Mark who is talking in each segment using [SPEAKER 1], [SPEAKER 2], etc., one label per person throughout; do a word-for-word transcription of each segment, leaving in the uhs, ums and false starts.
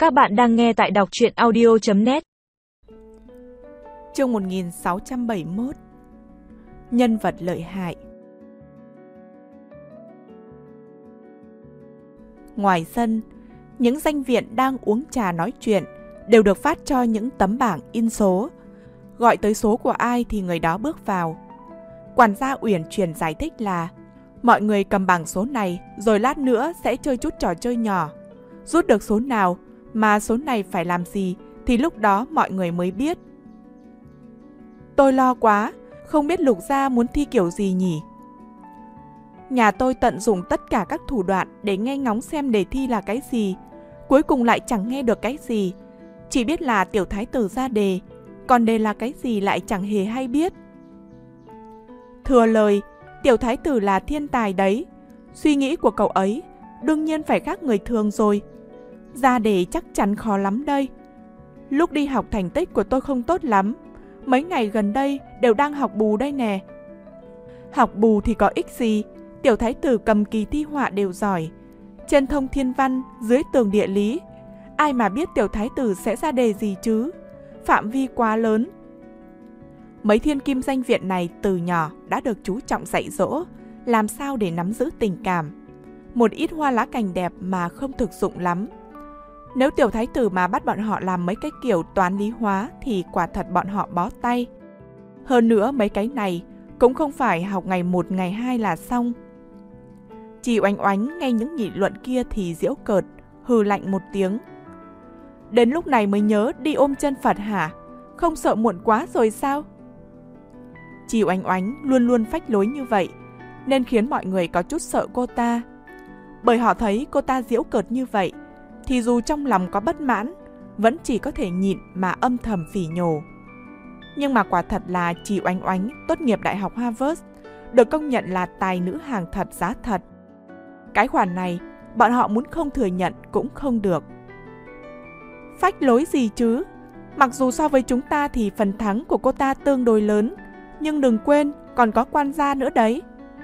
[SPEAKER 1] Các bạn đang nghe tại đọc truyện audio chấm net.
[SPEAKER 2] Chương một nghìn sáu trăm bảy mươi mốt. Nhân vật lợi hại. Ngoài sân, những danh viện đang uống trà nói chuyện đều được phát cho những tấm bảng in số. Gọi tới số của ai thì người đó bước vào. Quản gia uyển chuyển giải thích là mọi người cầm bảng số này rồi lát nữa sẽ chơi chút trò chơi nhỏ. Rút được số nào mà số này phải làm gì thì lúc đó mọi người mới biết. Tôi lo quá, không biết Lục gia muốn thi kiểu gì nhỉ? Nhà tôi tận dụng tất cả các thủ đoạn để nghe ngóng xem đề thi là cái gì. Cuối cùng lại chẳng nghe được cái gì. Chỉ biết là tiểu thái tử ra đề, còn đề là cái gì lại chẳng hề hay biết. Thừa lời, tiểu thái tử là thiên tài đấy. Suy nghĩ của cậu ấy đương nhiên phải khác người thường rồi. Ra đề chắc chắn khó lắm đây. Lúc đi học thành tích của tôi không tốt lắm. Mấy ngày gần đây đều đang học bù đây nè. Học bù thì có ích gì? Tiểu thái tử cầm kỳ thi họa đều giỏi. Trên thông thiên văn, dưới tường địa lý. Ai mà biết tiểu thái tử sẽ ra đề gì chứ? Phạm vi quá lớn. Mấy thiên kim danh viện này từ nhỏ đã được chú trọng dạy dỗ, làm sao để nắm giữ tình cảm. Một ít hoa lá cành đẹp mà không thực dụng lắm. Nếu tiểu thái tử mà bắt bọn họ làm mấy cái kiểu toán lý hóa thì quả thật bọn họ bó tay. Hơn nữa mấy cái này cũng không phải học ngày một ngày hai là xong. Chị Oánh Oánh nghe những nghị luận kia thì giễu cợt, hừ lạnh một tiếng. Đến lúc này mới nhớ đi ôm chân Phật hả? Không sợ muộn quá rồi sao? Chị Oánh Oánh luôn luôn phách lối như vậy, nên khiến mọi người có chút sợ cô ta. Bởi họ thấy cô ta giễu cợt như vậy, thì dù trong lòng có bất mãn, vẫn chỉ có thể nhịn mà âm thầm phỉ nhổ. Nhưng mà quả thật là chị Oánh Oánh tốt nghiệp Đại học Harvard, được công nhận là tài nữ hàng thật giá thật. Cái khoản này, bọn họ muốn không thừa nhận cũng không được. Phách lối gì chứ? Mặc dù so với chúng ta thì phần thắng của cô ta tương đối lớn, nhưng đừng quên còn có quan gia nữa đấy.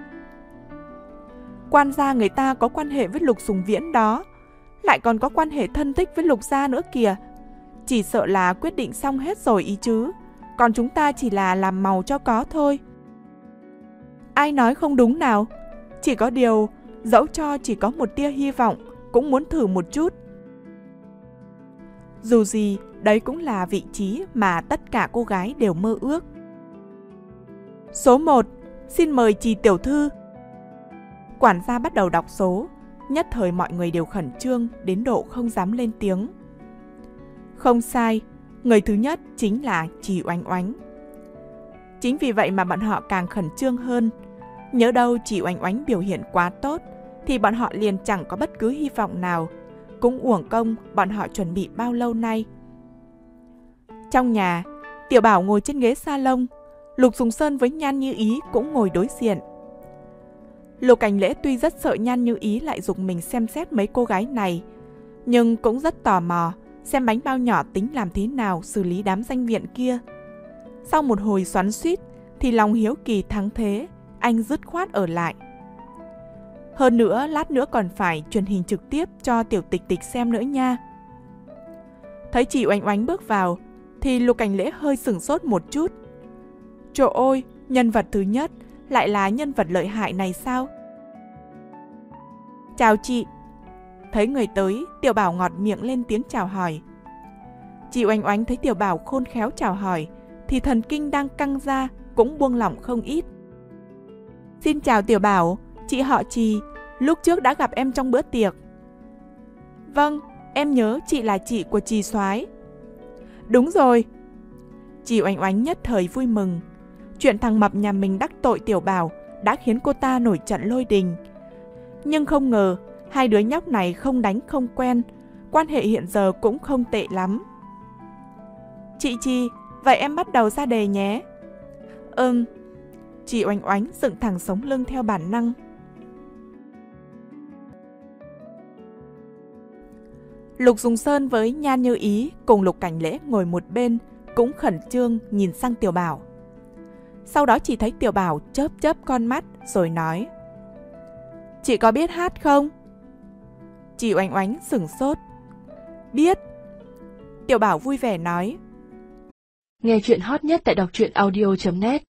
[SPEAKER 2] Quan gia người ta có quan hệ với Lục Sùng Viễn đó, lại còn có quan hệ thân thích với Lục gia nữa kìa. Chỉ sợ là quyết định xong hết rồi ý chứ, còn chúng ta chỉ là làm màu cho có thôi. Ai nói không đúng nào? Chỉ có điều, dẫu cho chỉ có một tia hy vọng, cũng muốn thử một chút. Dù gì, đấy cũng là vị trí mà tất cả cô gái đều mơ ước. Số một, xin mời chị tiểu thư. Quản gia bắt đầu đọc số, nhất thời mọi người đều khẩn trương đến độ không dám lên tiếng. Không sai, người thứ nhất chính là chị Oánh Oánh. Chính vì vậy mà bọn họ càng khẩn trương hơn. Nhớ đâu chị Oánh Oánh biểu hiện quá tốt thì bọn họ liền chẳng có bất cứ hy vọng nào. Cũng uổng công bọn họ chuẩn bị bao lâu nay. Trong nhà, Tiểu Bảo ngồi trên ghế salon, Lục Sùng Sơn với Nhan Như Ý cũng ngồi đối diện. Lục Cảnh Lễ tuy rất sợ Nhan Như Ý lại giục mình xem xét mấy cô gái này, nhưng cũng rất tò mò xem bánh bao nhỏ tính làm thế nào xử lý đám danh viện kia. Sau một hồi xoắn xuýt thì lòng hiếu kỳ thắng thế, anh dứt khoát ở lại. Hơn nữa, lát nữa còn phải truyền hình trực tiếp cho Tiểu Tịch Tịch xem nữa nha. Thấy chị Oánh Oánh bước vào, thì Lục Cảnh Lễ hơi sửng sốt một chút. Trời ơi, nhân vật thứ nhất lại là nhân vật lợi hại này sao? Chào chị. Thấy người tới, Tiểu Bảo ngọt miệng lên tiếng chào hỏi. Chị Oánh Oánh thấy Tiểu Bảo khôn khéo chào hỏi, thì thần kinh đang căng ra cũng buông lỏng không ít. Xin chào Tiểu Bảo, chị họ Trì, lúc trước đã gặp em trong bữa tiệc. Vâng, em nhớ chị là chị của Trì soái. Đúng rồi. Chị Oánh Oánh nhất thời vui mừng. Chuyện thằng mập nhà mình đắc tội Tiểu Bảo đã khiến cô ta nổi trận lôi đình. Nhưng không ngờ, hai đứa nhóc này không đánh không quen, quan hệ hiện giờ cũng không tệ lắm. Chị Trì, vậy em bắt đầu ra đề nhé. Ừm. Chị Oánh Oánh dựng thẳng sống lưng theo bản năng. Lục Sùng Sơn với Nhan Như Ý cùng Lục Cảnh Lễ ngồi một bên, cũng khẩn trương nhìn sang Tiểu Bảo. Sau đó chỉ thấy Tiểu Bảo chớp chớp con mắt rồi nói: Chị có biết hát không? Chị Oánh Oánh sửng sốt. Biết. Tiểu Bảo vui vẻ nói.
[SPEAKER 3] Nghe chuyện hot nhất tại đọc truyện audio chấm net.